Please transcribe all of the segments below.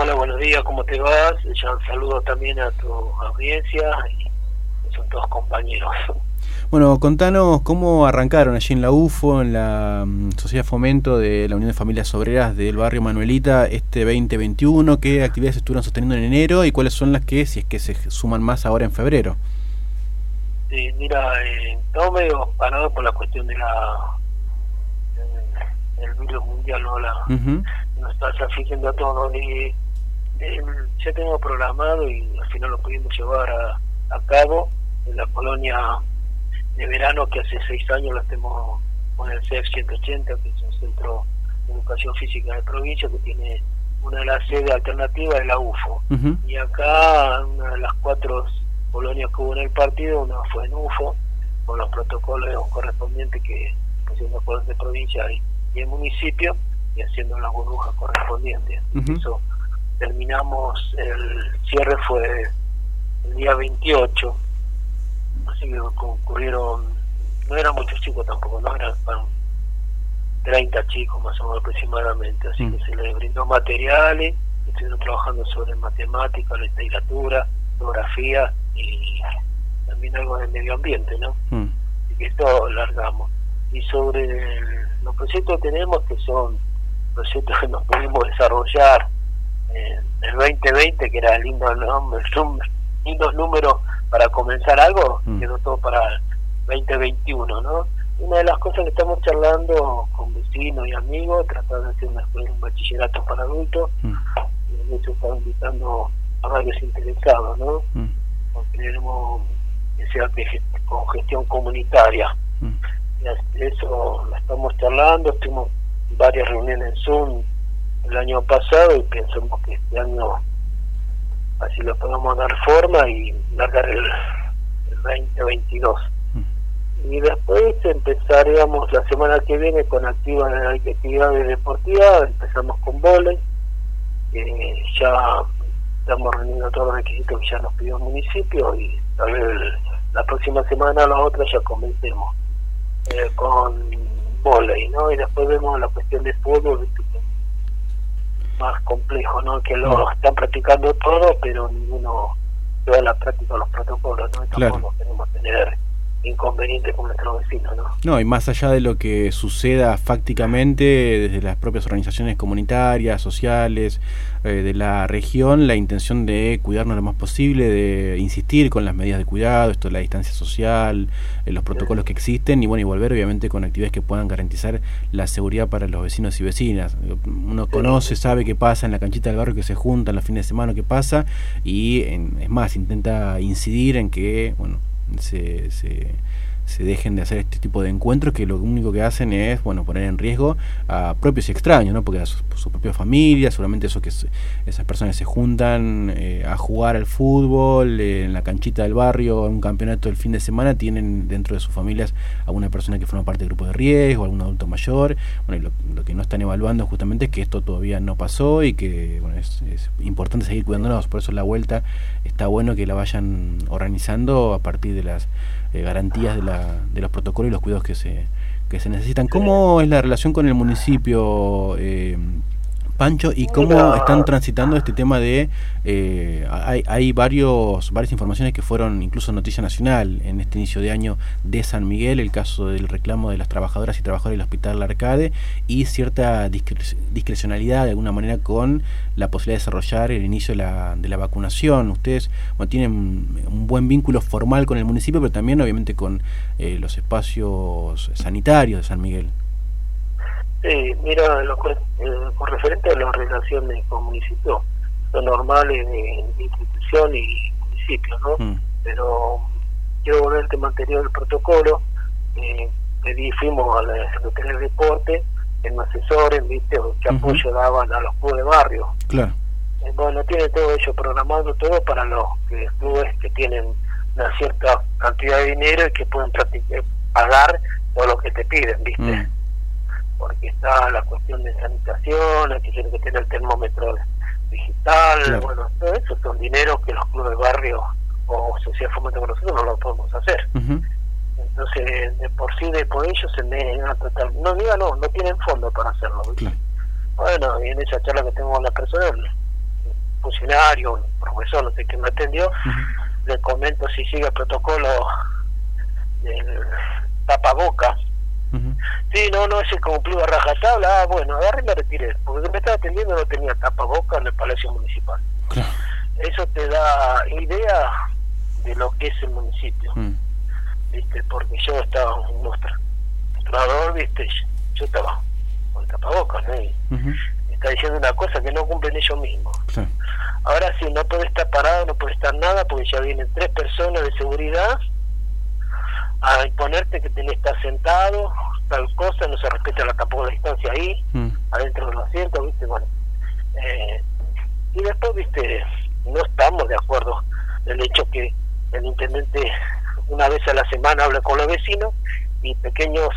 Hola, buenos días, ¿cómo te vas? Ya un saludo también a tu audiencia, y son todos compañeros. Bueno, contanos cómo arrancaron allí en la UFO, en la Sociedad Fomento de la Unión de Familias Obreras del barrio Manuelita, este 2021, qué actividades estuvieron sosteniendo en enero y cuáles son las que, si es que se suman más ahora en febrero. Mira, todo medio parado por la cuestión de del virus mundial, ¿no? Uh-huh. Nos está afligiendo a todos. Ya tenemos programado y al final lo pudimos llevar a cabo en la colonia de verano, que hace 6 años lo hacemos con el CEF 180, que es un centro de educación física de provincia que tiene una de las sedes alternativas de la UFO. Uh-huh. Y acá, una de las 4 colonias que hubo en el partido, una fue en UFO, con los protocolos correspondientes que pusieron los de provincia y el municipio, y haciendo las burbujas correspondientes. Uh-huh. Eso terminamos, el cierre fue el día 28, así que concurrieron, no eran muchos chicos tampoco, no eran 30 chicos más o menos aproximadamente, así que se les brindó materiales, estuvieron trabajando sobre matemáticas, literatura, geografía y también algo de medio ambiente, ¿no? Así que esto largamos. Y sobre los proyectos que tenemos, que son proyectos que nos pudimos desarrollar en el 2020, que era lindos números para comenzar algo, quedó todo para el 2021, ¿no? Una de las cosas que estamos charlando con vecinos y amigos, tratando de hacer un bachillerato para adultos, y de hecho estamos invitando a varios interesados, ¿no? Porque queremos que sea con gestión comunitaria. Y eso lo estamos charlando, estuvimos en varias reuniones en Zoom el año pasado y pensamos que este año así lo podemos dar forma y largar el 2022. Y después empezaremos la semana que viene con actividades deportivas, empezamos con vóley, ya estamos reuniendo todos los requisitos que ya nos pidió el municipio y tal vez la próxima semana o la otra ya comencemos con vóley, ¿no? Y después vemos la cuestión de fútbol, más complejo, ¿no? Que lo están practicando todo, pero ninguno lleva a la práctica los protocolos, ¿no? Y tampoco queremos tener inconvenientes con nuestros vecinos, ¿no? No, y más allá de lo que suceda fácticamente desde las propias organizaciones comunitarias, sociales, de la región, la intención de cuidarnos lo más posible, de insistir con las medidas de cuidado, esto, la distancia social, los protocolos que existen, y bueno, y volver obviamente con actividades que puedan garantizar la seguridad para los vecinos y vecinas. Uno conoce, sabe qué pasa en la canchita del barrio, que se juntan los fines de semana, qué pasa, y es más, intenta incidir en que, bueno, se dejen de hacer este tipo de encuentros que lo único que hacen es, bueno, poner en riesgo a propios y extraños, ¿no? Porque a su propia familia, seguramente eso que esas personas se juntan a jugar al fútbol en la canchita del barrio, en un campeonato del fin de semana, tienen dentro de sus familias alguna persona que forma parte del grupo de riesgo, algún adulto mayor. Bueno, y lo que no están evaluando justamente es que esto todavía no pasó y que, bueno, es importante seguir cuidándonos. Por eso la vuelta está bueno que la vayan organizando a partir de las garantías de los protocolos y los cuidados que se necesitan. ¿Cómo es la relación con el municipio, Pancho, y cómo están transitando este tema de hay varias informaciones que fueron incluso noticia nacional en este inicio de año de San Miguel, el caso del reclamo de las trabajadoras y trabajadores del Hospital Arcade y cierta discrecionalidad de alguna manera con la posibilidad de desarrollar el inicio de la vacunación? Ustedes, bueno, tienen un buen vínculo formal con el municipio, pero también obviamente con los espacios sanitarios de San Miguel. Sí, mira, con referente a las relaciones con municipios, son normales de institución y municipio, ¿no? Pero quiero volver al tema anterior del protocolo. Fuimos a la Secretaría de Deporte, que nos asesoren, ¿viste? ¿Qué apoyo daban a los clubes de barrio? Claro. Bueno, tiene todo ello programado, todo para los clubes que tienen una cierta cantidad de dinero y que pueden pagar todo lo que te piden, ¿viste? Porque está la cuestión de sanitación, hay que tener el termómetro digital, claro. Bueno, todo eso son dineros que los clubes de barrio o Sociedad Fomento con nosotros no lo podemos hacer. Entonces, de por ellos se niegan total, no tienen fondo para hacerlo, ¿viste? Claro. Bueno, y en esa charla que tengo con las personas, funcionario, un profesor, no sé quién me atendió, le comento si sigue el protocolo del tapaboca. Sí, no, ese cumplió a rajatabla. Bueno, agarré y me retiré, porque me estaba atendiendo no tenía tapaboca en el Palacio Municipal. Claro. Eso te da idea de lo que es el municipio, ¿viste? Porque yo estaba en un mostrador, ¿viste? Yo estaba con tapabocas, ¿no? Y está diciendo una cosa que no cumplen ellos mismos. Claro. Ahora sí, no puede estar parado, no puede estar nada, porque ya vienen 3 personas de seguridad a imponerte que tenés que estar sentado, tal cosa, no se respeta tampoco la distancia ahí, adentro de los asientos, ¿viste? Bueno, y después, ¿viste? No estamos de acuerdo en el hecho que el intendente una vez a la semana habla con los vecinos y pequeños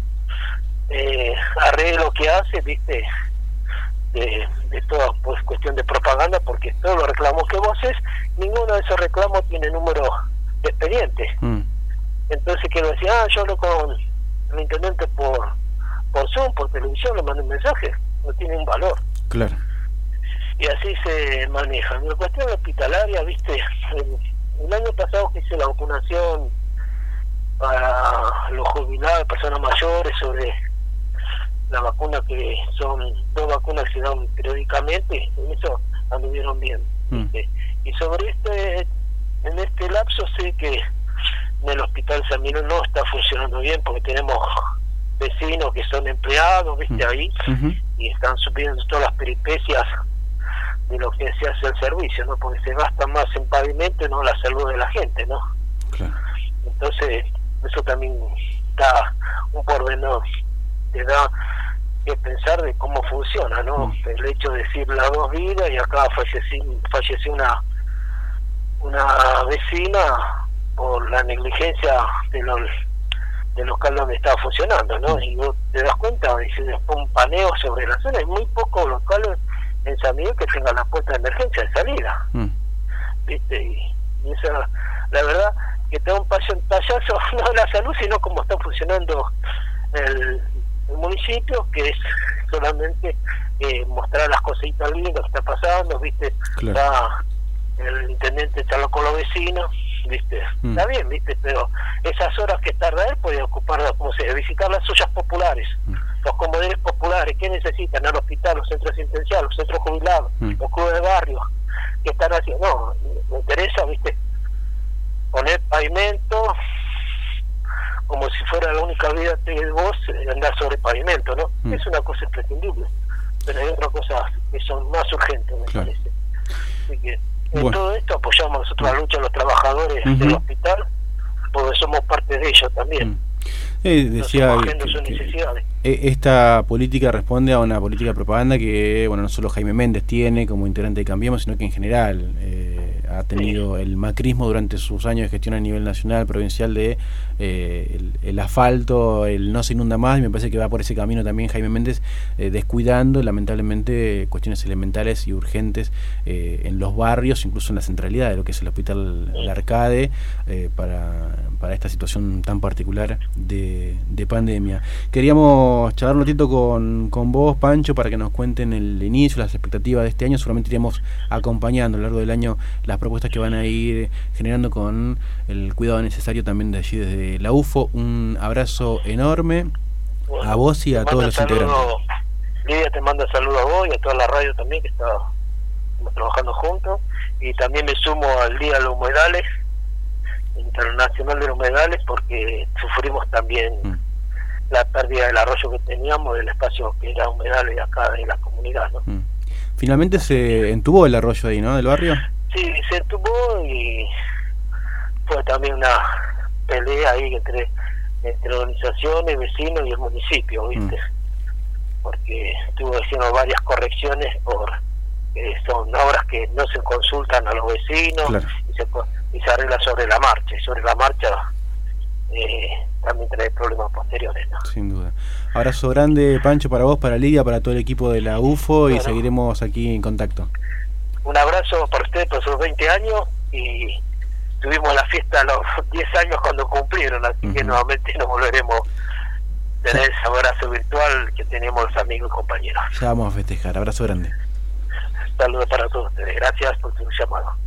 arreglos que hace, ¿viste? De toda pues cuestión de propaganda, porque todos los reclamos que vos haces, ninguno de esos reclamos tiene número de expediente. Entonces quiero decir, yo hablo con el intendente por Zoom, por televisión, le mando un mensaje, no tiene un valor. Claro. Y así se maneja. En la cuestión hospitalaria, ¿viste? El año pasado que hice la vacunación para los jubilados, personas mayores, sobre la vacuna que son 2 vacunas que se dan periódicamente, en eso anduvieron bien. Y sobre en este lapso sé que en el hospital San Miguel no está funcionando bien, porque tenemos vecinos que son empleados, ¿viste? Ahí, y están subiendo todas las peripecias de lo que se hace el servicio, ¿no? Porque se gasta más en pavimento y no en la salud de la gente, ¿no? Claro. Entonces, eso también da un pormenor, te da que pensar de cómo funciona, ¿no? El hecho de decir las 2 vidas, y acá falleció una vecina por la negligencia del local donde estaba funcionando, ¿no? Y vos te das cuenta, dice, después un paneo sobre la zona, hay muy pocos locales en San Miguel que tengan la puerta de emergencia de salida, ¿viste? Y esa, la verdad, que te da un pantallazo no de la salud, sino cómo está funcionando el municipio, que es solamente mostrar las cositas lindas que está pasando, ¿viste? Claro. El intendente charló con los vecinos, ¿viste? Está bien, ¿viste? Pero esas horas que tarda él puede ocupar, como se visitar las ollas populares, los comedores populares. ¿Qué necesitan? Al hospital, los centros asistenciales, los centros jubilados, los clubes de barrio, que están haciendo. No, me interesa, ¿viste? Poner pavimento como si fuera la única vida de vos, andar sobre pavimento, ¿no? Es una cosa imprescindible, pero hay otras cosas que son más urgentes, me parece. Así que en todo esto apoyamos nosotros la lucha de los trabajadores del hospital, porque somos parte de ellos también. Decía que esta política responde a una política de propaganda que, bueno, no solo Jaime Méndez tiene como integrante de Cambiemos, sino que en general ha tenido el macrismo durante sus años de gestión a nivel nacional, provincial, de el asfalto, el no se inunda más, y me parece que va por ese camino también Jaime Méndez, descuidando lamentablemente cuestiones elementales y urgentes en los barrios, incluso en la centralidad de lo que es el Hospital El Arcade, para esta situación tan particular de pandemia. Queríamos charlar un ratito con vos, Pancho, para que nos cuenten el inicio, las expectativas de este año. Seguramente iremos acompañando a lo largo del año las propuestas que van a ir generando con el cuidado necesario también de allí desde la UFO. Un abrazo enorme a vos y a todos los integrantes. Lidia, te mando saludos a vos y a toda la radio también, que estamos trabajando juntos, y también me sumo al Día de los Humedales, Internacional de los Humedales, porque sufrimos también la pérdida del arroyo que teníamos, del espacio que era humedales de acá de la comunidad, ¿no? Finalmente se entubó el arroyo ahí, ¿no? Del barrio. Sí, se entubó, y fue también una pelea ahí entre organizaciones, vecinos y el municipio, ¿viste? Porque estuvo haciendo varias correcciones son obras que no se consultan a los vecinos. Claro. y se arregla sobre la marcha, y sobre la marcha también trae problemas posteriores, ¿no? Sin duda. Abrazo grande, Pancho, para vos, para Lidia, para todo el equipo de la UFO, y seguiremos aquí en contacto. Un abrazo para ustedes por sus 20 años, y tuvimos la fiesta a los 10 años cuando cumplieron, así que nuevamente nos volveremos a tener ese abrazo virtual que tenemos los amigos y compañeros. Ya vamos a festejar. Abrazo grande. saludo para todos ustedes. Gracias por tu llamado.